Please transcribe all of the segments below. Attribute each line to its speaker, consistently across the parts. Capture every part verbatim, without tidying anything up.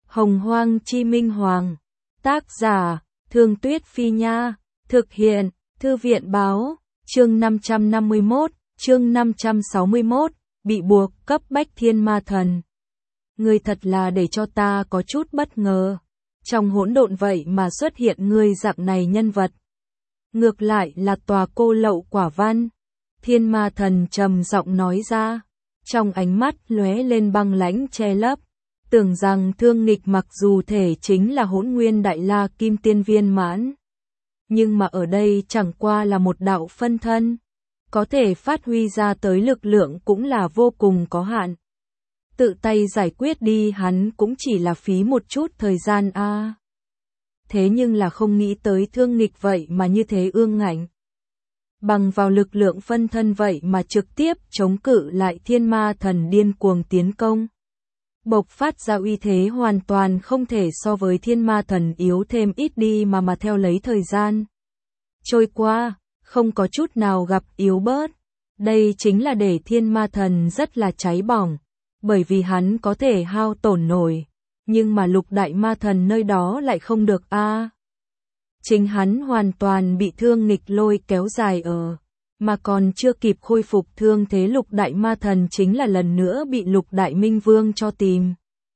Speaker 1: Hồng Hoang Chi Minh Hoàng. Tác giả, Thương Tuyết Phi Nha. Thực hiện, Thư viện Báo. Chương năm trăm năm mươi mốt, chương năm trăm sáu mươi mốt, bị buộc cấp bách thiên ma thần. Ngươi thật là để cho ta có chút bất ngờ. Trong hỗn độn vậy mà xuất hiện ngươi dạng này nhân vật. Ngược lại là tòa cô lậu quả văn. Thiên ma thần trầm giọng nói ra. Trong ánh mắt lóe lên băng lãnh che lấp. Tưởng rằng Thương Nghịch mặc dù thể chính là Hỗn Nguyên Đại La Kim Tiên viên mãn. Nhưng mà ở đây chẳng qua là một đạo phân thân. Có thể phát huy ra tới lực lượng cũng là vô cùng có hạn. Tự tay giải quyết đi hắn cũng chỉ là phí một chút thời gian a. À. Thế nhưng là không nghĩ tới Thương Nghịch vậy mà như thế ương ngạnh. Bằng vào lực lượng phân thân vậy mà trực tiếp chống cự lại thiên ma thần điên cuồng tiến công. Bộc phát ra uy thế hoàn toàn không thể so với thiên ma thần yếu thêm ít đi mà mà theo lấy thời gian trôi qua, không có chút nào gặp yếu bớt. Đây chính là để thiên ma thần rất là cháy bỏng, bởi vì hắn có thể hao tổn nổi, nhưng mà lục đại ma thần nơi đó lại không được a. À. Chính hắn hoàn toàn bị Thương Nghịch lôi kéo dài ở, mà còn chưa kịp khôi phục thương thế lục đại ma thần chính là lần nữa bị lục đại minh vương cho tìm.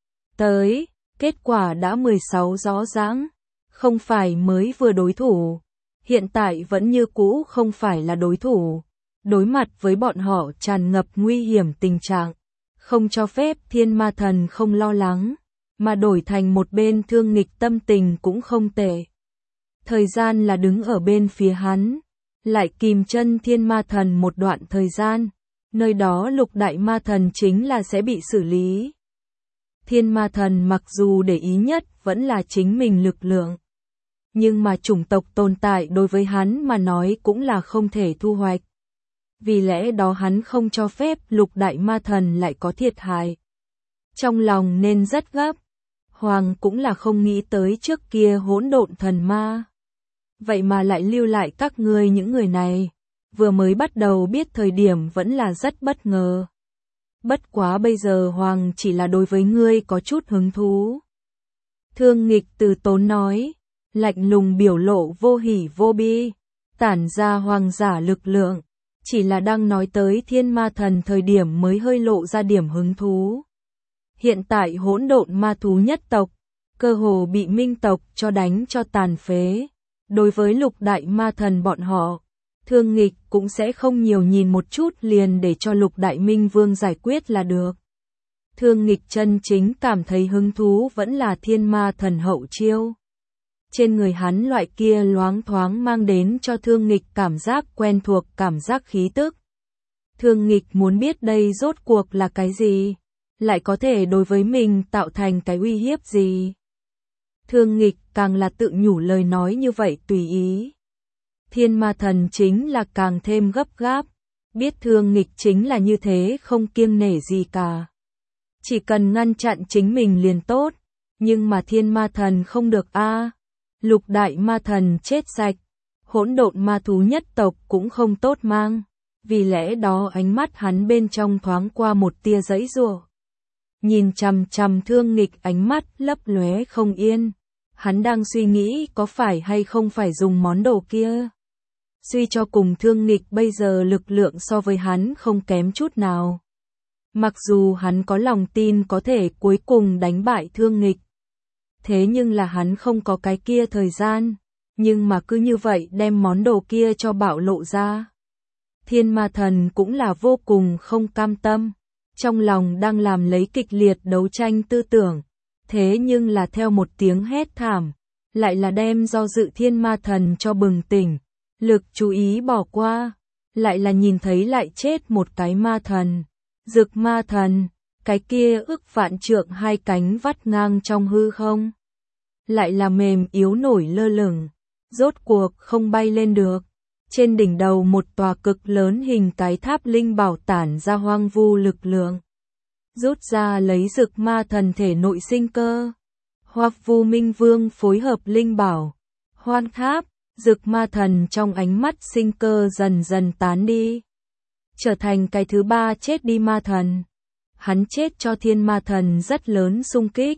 Speaker 1: Tới, kết quả đã mười sáu rõ ràng, không phải mới vừa đối thủ, hiện tại vẫn như cũ không phải là đối thủ. Đối mặt với bọn họ tràn ngập nguy hiểm tình trạng, không cho phép thiên ma thần không lo lắng, mà đổi thành một bên Thương Nghịch tâm tình cũng không tệ. Thời gian là đứng ở bên phía hắn, lại kìm chân thiên ma thần một đoạn thời gian, nơi đó lục đại ma thần chính là sẽ bị xử lý. Thiên ma thần mặc dù để ý nhất vẫn là chính mình lực lượng, nhưng mà chủng tộc tồn tại đối với hắn mà nói cũng là không thể thu hoạch. Vì lẽ đó hắn không cho phép lục đại ma thần lại có thiệt hại. Trong lòng nên rất gấp, Hoàng cũng là không nghĩ tới trước kia hỗn độn thần ma. Vậy mà lại lưu lại các ngươi những người này, vừa mới bắt đầu biết thời điểm vẫn là rất bất ngờ. Bất quá bây giờ Hoàng chỉ là đối với ngươi có chút hứng thú. Thương Nghịch từ tốn nói, lạnh lùng biểu lộ vô hỉ vô bi, tản ra hoàng giả lực lượng, chỉ là đang nói tới thiên ma thần thời điểm mới hơi lộ ra điểm hứng thú. Hiện tại hỗn độn ma thú nhất tộc, cơ hồ bị minh tộc cho đánh cho tàn phế. Đối với lục đại ma thần bọn họ, Thương Nghịch cũng sẽ không nhiều nhìn một chút liền để cho lục đại minh vương giải quyết là được. Thương Nghịch chân chính cảm thấy hứng thú vẫn là thiên ma thần hậu chiêu. Trên người hắn loại kia loáng thoáng mang đến cho Thương Nghịch cảm giác quen thuộc, cảm giác khí tức. Thương Nghịch muốn biết đây rốt cuộc là cái gì, lại có thể đối với mình tạo thành cái uy hiếp gì. Thương Nghịch càng là tự nhủ lời nói như vậy tùy ý. Thiên ma thần chính là càng thêm gấp gáp, biết Thương Nghịch chính là như thế không kiêng nể gì cả. Chỉ cần ngăn chặn chính mình liền tốt, nhưng mà thiên ma thần không được a. À. Lục đại ma thần chết sạch, hỗn độn ma thú nhất tộc cũng không tốt mang, vì lẽ đó ánh mắt hắn bên trong thoáng qua một tia giãy giụa. Nhìn chằm chằm Thương Nghịch ánh mắt lấp lóe không yên, hắn đang suy nghĩ có phải hay không phải dùng món đồ kia. Suy cho cùng Thương Nghịch bây giờ lực lượng so với hắn không kém chút nào. Mặc dù hắn có lòng tin có thể cuối cùng đánh bại Thương Nghịch, thế nhưng là hắn không có cái kia thời gian, nhưng mà cứ như vậy đem món đồ kia cho bạo lộ ra. Thiên ma thần cũng là vô cùng không cam tâm, trong lòng đang làm lấy kịch liệt đấu tranh tư tưởng, thế nhưng là theo một tiếng hét thảm, lại là đem do dự thiên ma thần cho bừng tỉnh, lực chú ý bỏ qua, lại là nhìn thấy lại chết một cái ma thần, Dực ma thần, cái kia ức vạn trượng hai cánh vắt ngang trong hư không, lại là mềm yếu nổi lơ lửng, rốt cuộc không bay lên được. Trên đỉnh đầu một tòa cực lớn hình cái tháp linh bảo tản ra hoang vu lực lượng, rút ra lấy Dực ma thần thể nội sinh cơ. Hoặc Vu Minh Vương phối hợp linh bảo, hoang tháp, Dực ma thần trong ánh mắt sinh cơ dần dần tán đi, trở thành cái thứ ba chết đi ma thần. Hắn chết cho thiên ma thần rất lớn xung kích,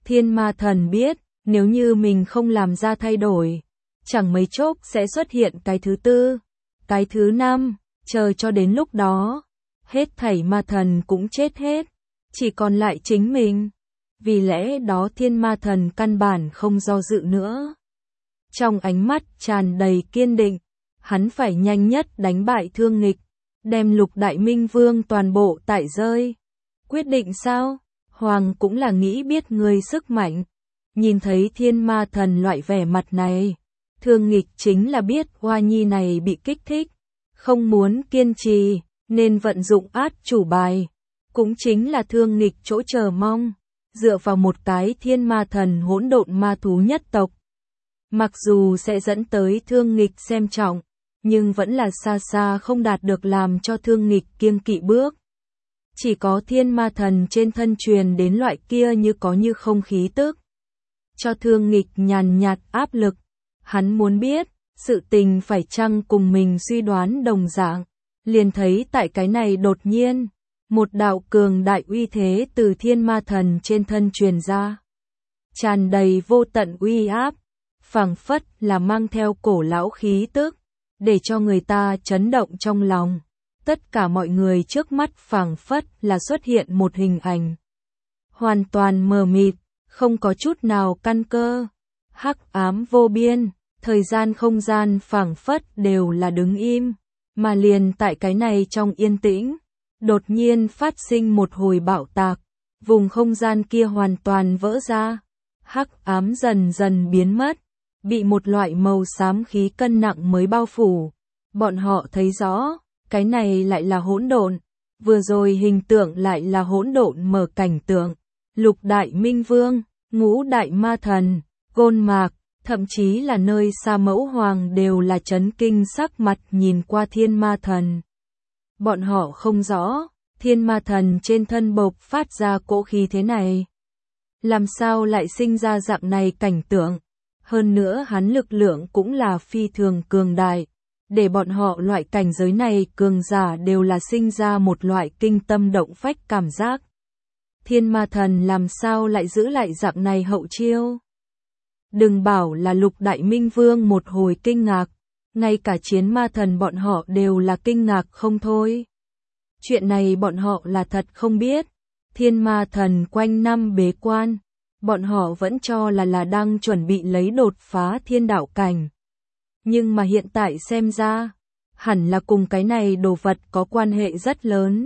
Speaker 1: Thiên ma thần biết, nếu như mình không làm ra thay đổi, chẳng mấy chốc sẽ xuất hiện cái thứ tư, cái thứ năm, chờ cho đến lúc đó, hết thảy ma thần cũng chết hết, chỉ còn lại chính mình. Vì lẽ đó thiên ma thần căn bản không do dự nữa. Trong ánh mắt tràn đầy kiên định, hắn phải nhanh nhất đánh bại Thương Nghịch, đem Lục Đại Minh Vương toàn bộ tại rơi. Quyết định sao? Hoàng cũng là nghĩ biết người sức mạnh. Nhìn thấy thiên ma thần loại vẻ mặt này, Thương Nghịch chính là biết Hoa Nhi này bị kích thích, không muốn kiên trì, nên vận dụng át chủ bài. Cũng chính là Thương Nghịch chỗ chờ mong, dựa vào một cái thiên ma thần hỗn độn ma thú nhất tộc. Mặc dù sẽ dẫn tới Thương Nghịch xem trọng, nhưng vẫn là xa xa không đạt được làm cho Thương Nghịch kiêng kỵ bước. Chỉ có thiên ma thần trên thân truyền đến loại kia như có như không khí tức, cho Thương Nghịch nhàn nhạt áp lực. Hắn muốn biết, sự tình phải chăng cùng mình suy đoán đồng dạng. Liền thấy tại cái này đột nhiên, một đạo cường đại uy thế từ thiên ma thần trên thân truyền ra. Tràn đầy vô tận uy áp, phảng phất là mang theo cổ lão khí tức, để cho người ta chấn động trong lòng. Tất cả mọi người trước mắt phảng phất là xuất hiện một hình ảnh. Hoàn toàn mờ mịt, không có chút nào căn cơ. Hắc ám vô biên, thời gian không gian phảng phất đều là đứng im. Mà liền tại cái này trong yên tĩnh, đột nhiên phát sinh một hồi bạo tạc. Vùng không gian kia hoàn toàn vỡ ra. Hắc ám dần dần biến mất, bị một loại màu xám khí cân nặng mới bao phủ. Bọn họ thấy rõ, cái này lại là hỗn độn. Vừa rồi hình tượng lại là hỗn độn mở cảnh tượng. Lục Đại Minh Vương, Ngũ Đại Ma Thần, Gôn Mạc, thậm chí là nơi xa Mẫu Hoàng đều là chấn kinh sắc mặt nhìn qua thiên ma thần. Bọn họ không rõ, thiên ma thần trên thân bộc phát ra cỗ khí thế này. Làm sao lại sinh ra dạng này cảnh tượng? Hơn nữa hắn lực lượng cũng là phi thường cường đại. Để bọn họ loại cảnh giới này cường giả đều là sinh ra một loại kinh tâm động phách cảm giác. Thiên ma thần làm sao lại giữ lại dạng này hậu chiêu? Đừng bảo là Lục Đại Minh Vương một hồi kinh ngạc, ngay cả chiến ma thần bọn họ đều là kinh ngạc không thôi. Chuyện này bọn họ là thật không biết. Thiên ma thần quanh năm bế quan, bọn họ vẫn cho là là đang chuẩn bị lấy đột phá thiên đạo cảnh. Nhưng mà hiện tại xem ra, hẳn là cùng cái này đồ vật có quan hệ rất lớn.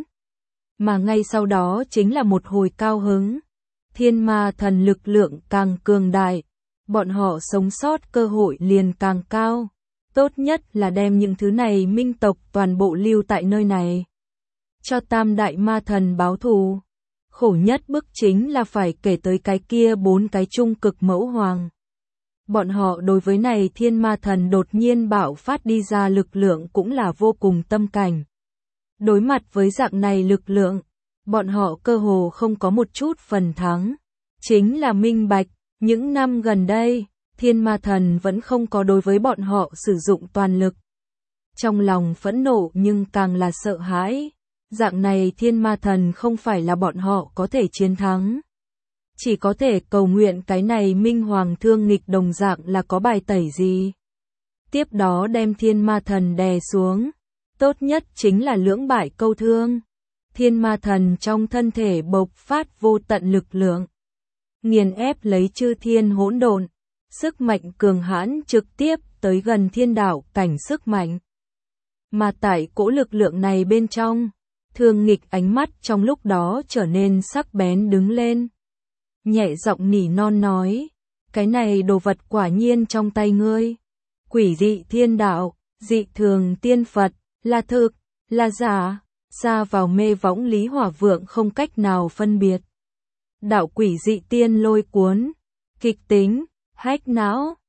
Speaker 1: Mà ngay sau đó chính là một hồi cao hứng. Thiên ma thần lực lượng càng cường đại, bọn họ sống sót cơ hội liền càng cao. Tốt nhất là đem những thứ này minh tộc toàn bộ lưu tại nơi này. Cho tam đại ma thần báo thù. Khổ nhất bức chính là phải kể tới cái kia bốn cái trung cực mẫu hoàng. Bọn họ đối với này thiên ma thần đột nhiên bạo phát đi ra lực lượng cũng là vô cùng tâm cảnh. Đối mặt với dạng này lực lượng, bọn họ cơ hồ không có một chút phần thắng. Chính là minh bạch, những năm gần đây, thiên ma thần vẫn không có đối với bọn họ sử dụng toàn lực. Trong lòng phẫn nộ nhưng càng là sợ hãi. Dạng này thiên ma thần không phải là bọn họ có thể chiến thắng. Chỉ có thể cầu nguyện cái này Minh Hoàng Thương Nghịch đồng dạng là có bài tẩy gì. Tiếp đó đem thiên ma thần đè xuống. Tốt nhất chính là lưỡng bại câu thương. Thiên ma thần trong thân thể bộc phát vô tận lực lượng. Nghiền ép lấy chư thiên hỗn độn. Sức mạnh cường hãn trực tiếp tới gần thiên đạo cảnh sức mạnh. Mà tại cỗ lực lượng này bên trong, Thương Nghịch ánh mắt trong lúc đó trở nên sắc bén đứng lên. Nhẹ giọng nỉ non nói, cái này đồ vật quả nhiên trong tay ngươi. Quỷ dị thiên đạo, dị thường tiên Phật, là thực, là giả, xa vào mê võng Lý Hỏa Vượng không cách nào phân biệt. Đạo quỷ dị tiên lôi cuốn, kịch tính, hách não,